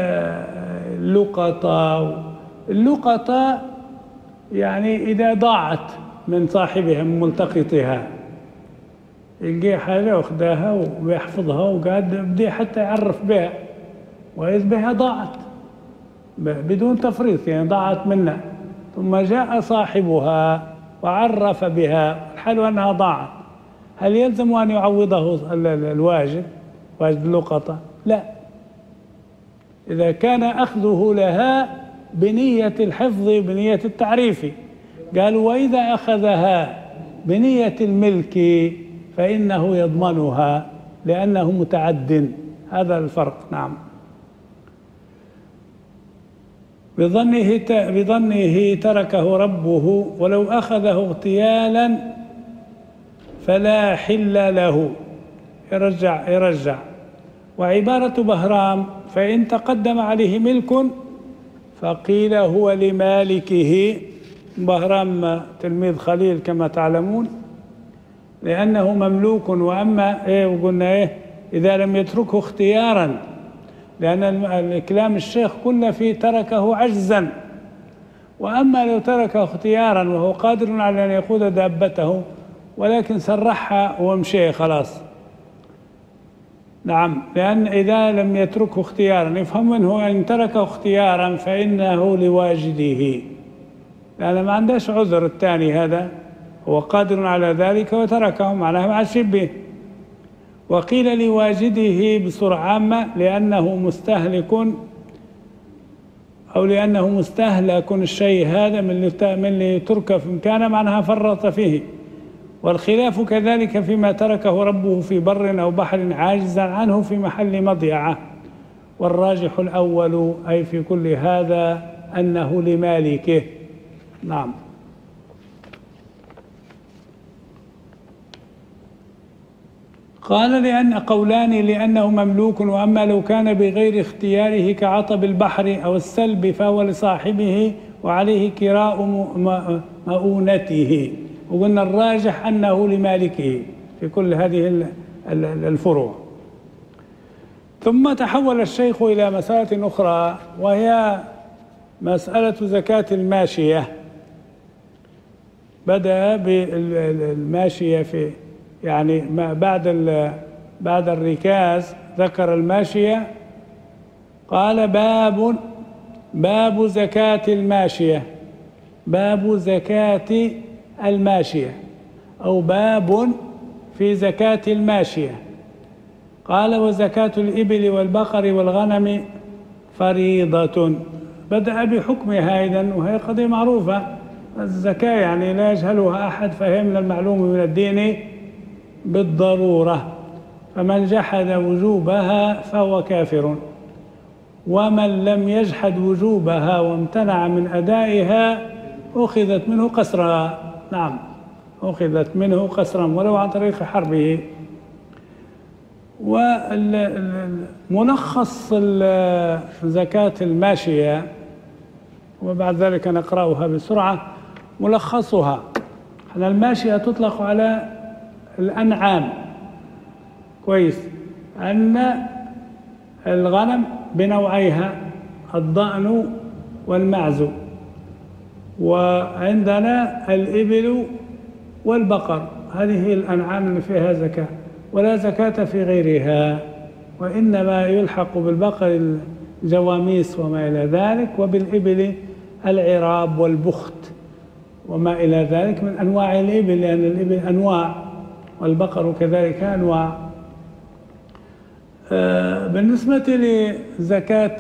اللقطة. اللقطة يعني إذا ضاعت من صاحبها من ملتقطها يلقي حاجة واخداها ويحفظها وقاعد بدي حتى يعرف بها، وإذ بها ضاعت بدون تفريط، يعني ضاعت منا، ثم جاء صاحبها وعرف بها، الحال أنها ضاعت، هل يلزم أن يعوضه الواجب واجب اللقطة؟ لا، إذا كان أخذه لها بنية الحفظ بنية التعريف. قالوا وإذا أخذها بنية الملك فإنه يضمنها لأنه متعد، هذا الفرق. نعم. بظنه بظنه تركه ربه ولو أخذه اغتيالا فلا حل له، يرجع يرجع. وعبارة بهرام فإن تقدم عليه ملك فقيل هو لمالكه، بهرام تلميذ خليل كما تعلمون، لأنه مملوك. وأما إيه وقلنا إيه إذا لم يتركه اختيارا، لأن الكلام الشيخ كله فيه تركه عجزا، وأما لو تركه اختيارا وهو قادر على أن يقود دابته ولكن سرحها ومشي خلاص. نعم، لأن إذا لم يتركه اختيارا يفهم منه أن تركه اختيارا فإنه لواجده، لأن ما عندهش عذر، الثاني هذا هو قادر على ذلك وتركه معناه ما عادش به. وقيل لواجده بصورة عامة لأنه مستهلك أو لأنه مستهلك الشيء هذا من اللي ترك في كان معناها فرط فيه. والخلاف كذلك فيما تركه ربه في بر أو بحر عاجزا عنه في محل مضيعة. والراجح الأول أي في كل هذا أنه لمالكه. نعم. قال لأن قولان لأنه مملوك، وأما لو كان بغير اختياره كعطب البحر أو السلب فهو لصاحبه وعليه كراء مؤونته. وقلنا الراجح أنه لمالكه في كل هذه الفروع. ثم تحول الشيخ إلى مسألة أخرى وهي مسألة زكاة الماشية. بدأ بالماشية في يعني ما بعد بعد الركاز ذكر الماشية. قال باب باب زكاة الماشية، باب زكاة الماشية أو باب في زكاة الماشية. قال وزكاة الإبل والبقر والغنم فريضة. بدأ بحكمها إذن، وهي قضية معروفة. الزكاة يعني لا يجهلها أحد، فهي من المعلوم من الدين بالضرورة. فمن جحد وجوبها فهو كافر، ومن لم يجحد وجوبها وامتنع من أدائها أخذت منه قسرا. نعم، أخذت منه قسرا ولو عن طريق حربه. وملخص زكاة الماشية، وبعد ذلك نقرأها بسرعة. ملخصها أن الماشية تطلق على الأنعام، كويس، أن الغنم بنوعيها الضأن والمعز، وعندنا الإبل والبقر. هذه هي الأنعام اللي فيها زكاة، ولا زكاة في غيرها، وإنما يلحق بالبقر الجواميس وما إلى ذلك، وبالإبل العراب والبخت وما إلى ذلك من أنواع الإبل، لأن الإبل أنواع والبقر كذلك أنواع. بالنسبة لزكاة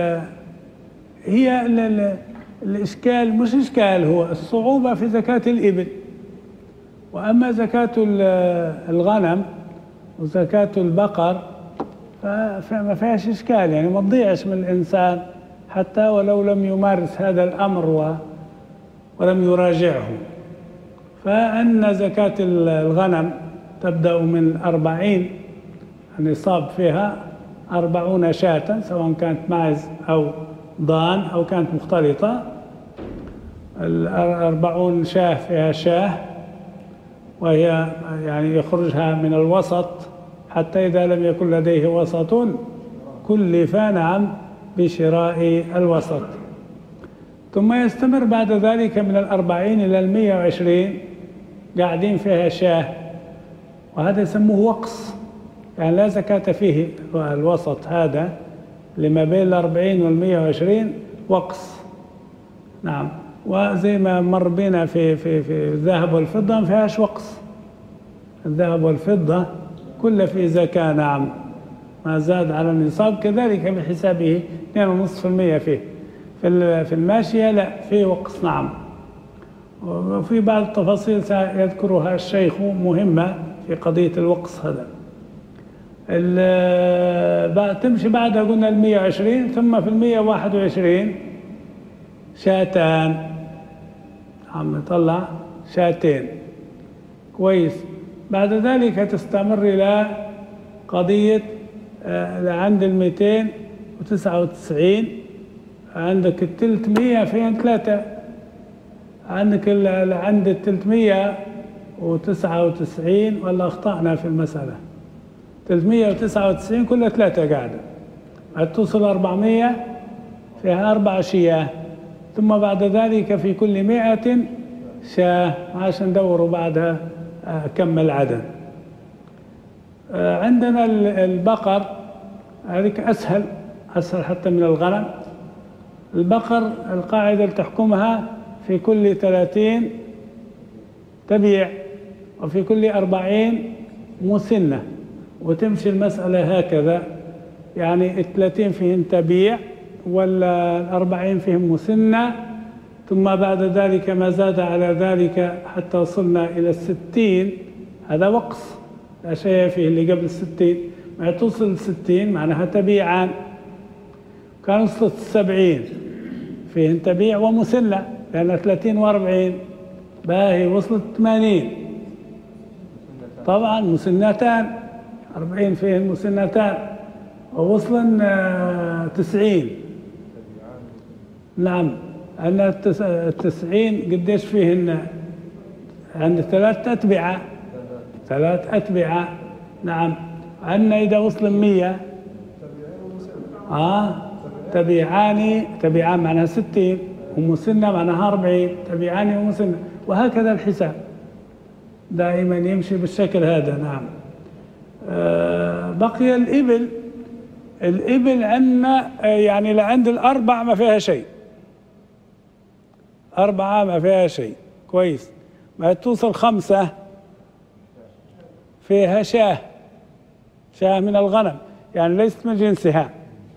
هي الإشكال مش إشكال، هو الصعوبة في زكاة الإبل. وأما زكاة الغنم وزكاة البقر فما فيهاش إشكال، يعني ما تضيعش من الإنسان حتى ولو لم يمارس هذا الأمر ولم يراجعه. فأن زكاة الغنم تبدأ من أربعين، النصاب فيها أربعون شاة، سواء كانت معز أو ضان أو كانت مختلطة. الأربعون شاه فيها شاه، وهي يعني يخرجها من الوسط حتى إذا لم يكن لديه وسط كلف نعم بشراء الوسط. ثم يستمر بعد ذلك من الأربعين إلى المية وعشرين قاعدين فيها شاه، وهذا يسموه وقص، يعني لا زكاة فيه. الوسط هذا لما بين الأربعين والمية وعشرين وقص. نعم. وزي ما مر بنا في في في الذهب والفضة ما فيهاش وقص. الذهب والفضة كل في زكاة. نعم، ما زاد على النصاب كذلك بحسابه اثنين فاصلة خمسة بالمئة فيه. في في الماشية لا، فيه وقص. نعم. وفي بعض التفاصيل سيذكرها الشيخ مهمة في قضية الوقص هذا. تمشي بعدها قلنا المية وعشرين، ثم في المية واحد وعشرين شاتان. عم يطلع شاتين، كويس. بعد ذلك تستمر إلى قضية عند المئتين وتسعة وتسعين، عندك الثلاثمية فين ثلاثة، عندك عند الثلاثمية وتسعة وتسعين، ولا أخطأنا في المسألة؟ ثلاثمية وتسعة وتسعين كلها ثلاثة قاعدة، توصل أربعمية فيها أربع شياه، ثم بعد ذلك في كل مئة شاه عشان ندوروا بعدها كم العدد. عندنا البقر هذيك أسهل أسهل حتى من الغنم. البقر القاعدة اللي تحكمها في كل ثلاثين تبيع، وفي كل أربعين مسنة، وتمشي المسألة هكذا، يعني الثلاثين فيهن تبيع والأربعين فيهم مسنة، ثم بعد ذلك ما زاد على ذلك حتى وصلنا إلى الستين، هذا وقص لا شيء فيه اللي قبل الستين. ما توصل الستين معناها تبيعان. كان وصلت السبعين فيهن تبيع ومسنة، لأن ثلاثين وأربعين باهي. وصلت ثمانين طبعا مسنتان، أربعين فيهن مسنتان. ووصلن تسعين، نعم أن التسعين قديش فيهن؟ عند ثلاث أتبعة، ثلاث أتبعة نعم. عندنا إذا وصل مية آه تبيعان، تبيعان معناها ستين، ومسنة معناها أربعين، تبيعان ومسنة، وهكذا الحساب دائما يمشي بالشكل هذا. نعم. آه بقي الإبل. الإبل عندنا يعني لعند الأربع ما فيها شيء، أربعة ما فيها شيء كويس. ما توصل خمسة فيها شاه، شاه من الغنم يعني ليست من جنسها.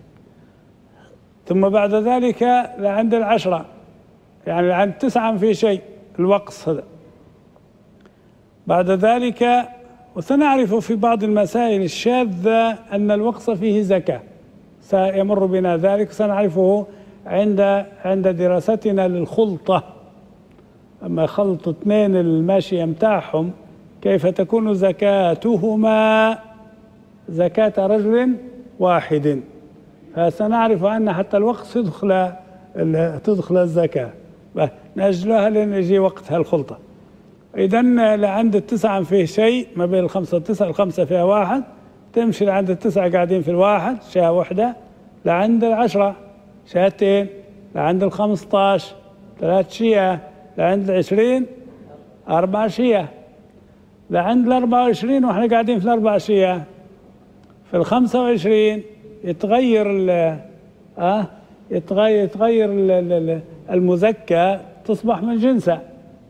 ثم بعد ذلك لعند العشرة، يعني لعند تسعة في شيء، الوقص هذا. بعد ذلك وسنعرف في بعض المسائل الشاذة أن الوقص فيه زكاة، سيمر بنا ذلك، سنعرفه عند عند دراستنا للخلطة. أما خلط اثنين الماشية متاعهم كيف تكون زكاتهما زكاة رجل واحد، فسنعرف أن حتى الوقص تدخل تدخل الزكاة، نأجلها لأن يجي وقتها الخلطة. إذن لعند التسعة فيه شيء ما بين الخمسة والتسعة، الخمسة فيها واحد، تمشي لعند التسعة قاعدين في الواحد شاة واحدة، لعند العشرة شاتين، لعند الخمسطاش ثلاث شياه، لعند العشرين أربع شياه، لعند الأربعة وعشرين وإحنا قاعدين في الأربع شياه، في الخمسة وعشرين يتغير ال آه يتغير يتغير المزكى تصبح من جنسه،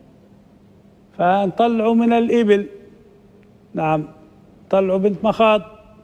فنطلعوا من الإبل. نعم طلعوا بنت مخاض.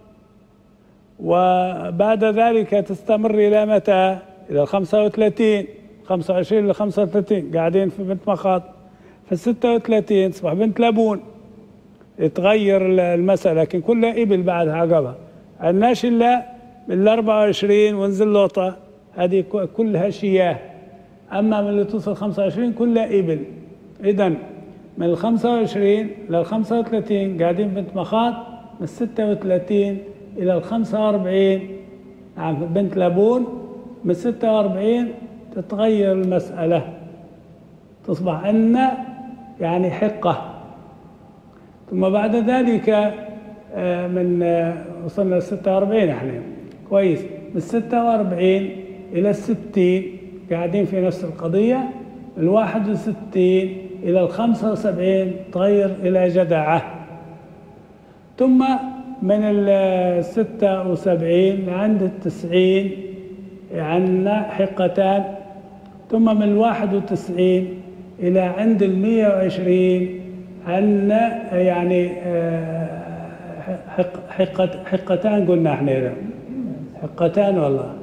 وبعد ذلك تستمر إلى متى؟ إلى الخمسة وثلاثين، خمسة وعشرين إلى خمسة وثلاثين قاعدين في بنت مخاض، في الستة وثلاثين تصبح بنت لبون، يتغير المسألة، لكن كلها إبل بعدها عقبها. عندناش إلا بالأربعة وعشرين ونزل لوطة، هذه كلها شياه. أما من اللي توصل خمسة وعشرين كلها إبل. إذن من الخمسة وعشرين للخمسة وثلاثين قاعدين بنت مخاض، من الستة وثلاثين إلى الخمسة وأربعين نعم بنت لبون، من الستة وأربعين تتغير المسألة، تصبح عندنا يعني حقة. ثم بعد ذلك من وصلنا للستة وأربعين احنا كويس، من الستة وأربعين إلى الستين قاعدين في نفس القضية، من الواحد وستين إلى الخمسة وسبعين تغير إلى جدعة. ثم من الستة وسبعين عند التسعين عندنا حقتان. ثم من الواحد وتسعين إلى عند المية وعشرين عندنا يعني حق حقت حقتان قلنا احنا حقتان والله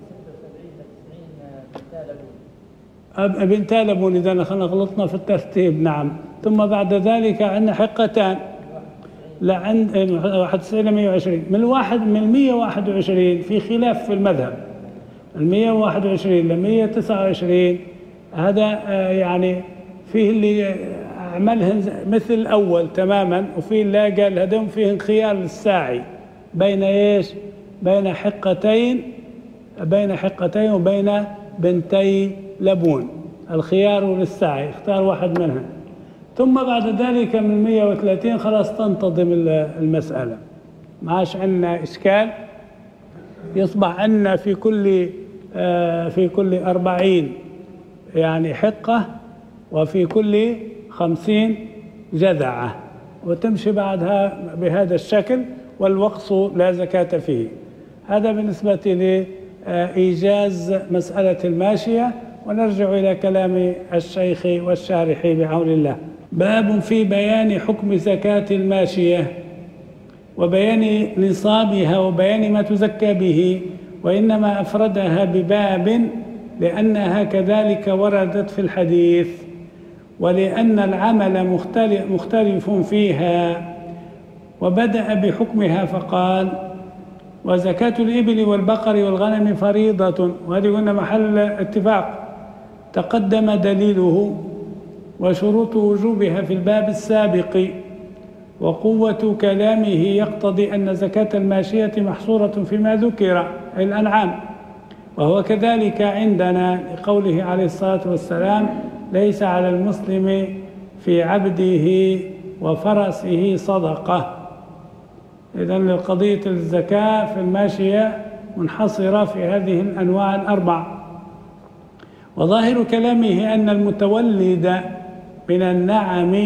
بنتا لبون، إذا خلنا غلطنا في الترتيب. نعم. ثم بعد ذلك عندنا حقتان لعند واحد وتسعين إلى مية وعشرين. من الواحد من المية وواحد وعشرين في خلاف في المذهب، المية وواحد وعشرين لمية وتسعة وعشرين هذا يعني فيه اللي عملهن مثل الأول تماما، وفيه اللي قال هذول فيهن خيار للساعي بين إيش؟ بين حقتين، بين حقتين وبين بنتي لبون، الخيار للساعي، اختار واحد منها. ثم بعد ذلك من مية وثلاثين خلاص تنتظم المسألة، ما عادش عندنا إشكال، يصبح عندنا في كل في كل أربعين يعني حقة، وفي كل خمسين جذعة، وتمشي بعدها بهذا الشكل، والوقص لا زكاة فيه. هذا بالنسبة لإيجاز مسألة الماشية. ونرجع إلى كلام الشيخ والشارح بعون الله. باب في بيان حكم زكاة الماشية. وبيان نصابها وبيان ما تزكى به، وإنما أفردها بباب لأنها كذلك وردت في الحديث، ولأن العمل مختلف, مختلف فيها، وبدأ بحكمها فقال: وزكاة الإبل والبقر والغنم فريضة. وهذه قلنا محل اتفاق، تقدم دليله وشروط وجوبها في الباب السابق، وقوة كلامه يقتضي أن زكاة الماشية محصورة فيما ذكر أي الأنعام، وهو كذلك عندنا لقوله عليه الصلاة والسلام: ليس على المسلم في عبده وفرسه صدقة. إذن قضية الزكاة في الماشية منحصرة في هذه الأنواع الأربع. وظاهر كلامه أن المتولد من النعم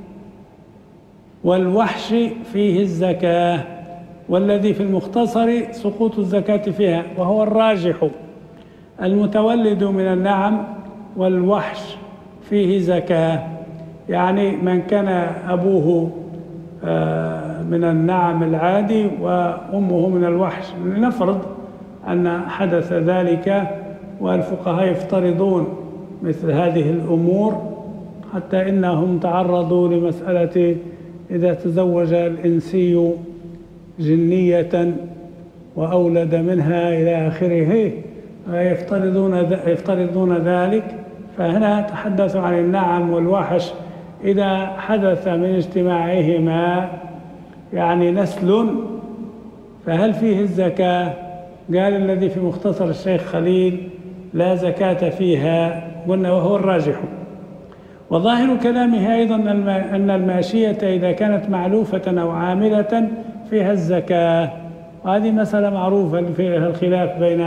والوحش فيه الزكاة، والذي في المختصر سقوط الزكاة فيها، وهو الراجح. المتولد من النعم والوحش فيه زكاة، يعني من كان أبوه من النعم العادي وأمه من الوحش، لنفرض أن حدث ذلك، والفقهاء يفترضون مثل هذه الأمور، حتى إنهم تعرضوا لمسألة إذا تزوج الإنسي جنية وأولد منها إلى آخره، يفترضون يفترضون ذلك. فهنا تحدثوا عن النعم والوحش إذا حدث من اجتماعهما يعني نسل، فهل فيه الزكاة؟ قال الذي في مختصر الشيخ خليل: لا زكاة فيها، قلنا وهو الراجح. وظاهر كلامه أيضا أن الماشية إذا كانت معلوفة أو عاملة فيها الزكاة، وهذه مسألة معروفة فيها الخلاف بين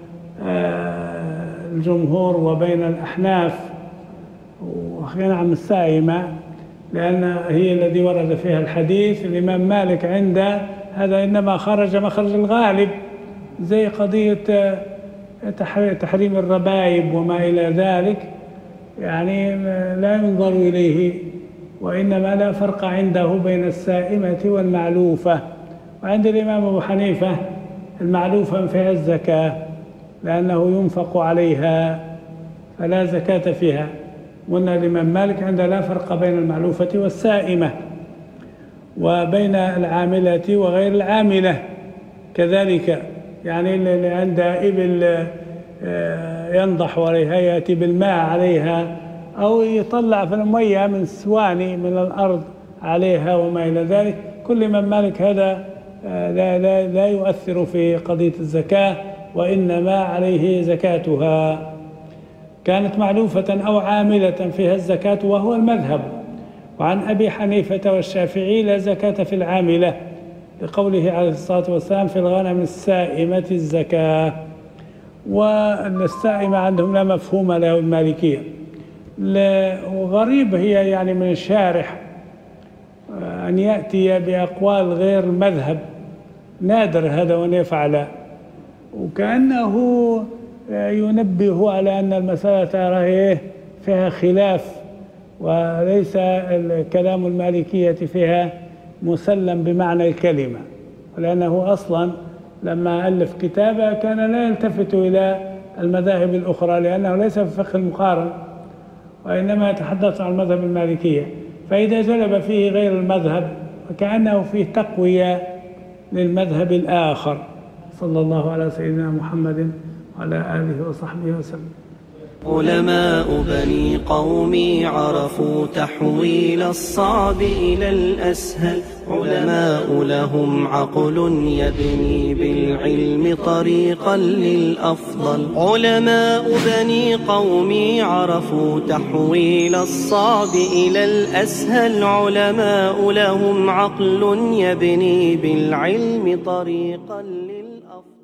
الجمهور وبين الأحناف، ونعم السائمة لأن هي الذي ورد فيها الحديث. الإمام مالك عند هذا إنما خرج مخرج الغالب، زي قضية تحريم الربايب وما إلى ذلك، يعني لا ينظر إليه، وإنما لا فرق عنده بين السائمة والمعلوفة. وعند الإمام أبو حنيفة المعلوفة فيها الزكاة لأنه ينفق عليها فلا زكاة فيها. قلنا الإمام مالك عنده لا فرق بين المعلوفة والسائمة، وبين العاملة وغير العاملة كذلك، يعني اللي عنده إبل ينضح عليها يأتي بالماء عليها، أو يطلع في المية من السواني من الأرض عليها وما إلى ذلك، كل إمام مالك هذا لا, لا, لا يؤثر في قضية الزكاة، وإنما عليه زكاتها. كانت معلوفة أو عاملة فيها الزكاة وهو المذهب. وعن أبي حنيفة والشافعي لا زكاة في العاملة، لقوله عليه الصلاة والسلام: في الغنم السائمة الزكاة. والسائمة عندهم لا مفهوم له المالكية. وغريب هي يعني من الشارح أن يأتي بأقوال غير المذهب، نادر هذا وأن يفعل، وكأنه ينبه على أن المسألة فيها خلاف، وليس الكلام المالكية فيها مسلم بمعنى الكلمة، لأنه أصلا لما ألف كتابه كان لا يلتفت إلى المذاهب الأخرى، لأنه ليس في فقه المقارن، وإنما يتحدث عن المذهب المالكية. فإذا جلب فيه غير المذهب فكأنه فيه تقوية للمذهب الآخر. صلى الله على سيدنا محمد وعلى آله وصحبه وسلم. علماء بني قومي عرفوا تحويل الصعب إلى الأسهل، علماء لهم عقل يبني بالعلم طريقا للأفضل. علماء بني قومي عرفوا تحويل الصعب إلى الأسهل، علماء لهم عقل يبني بالعلم طريقا للأفضل.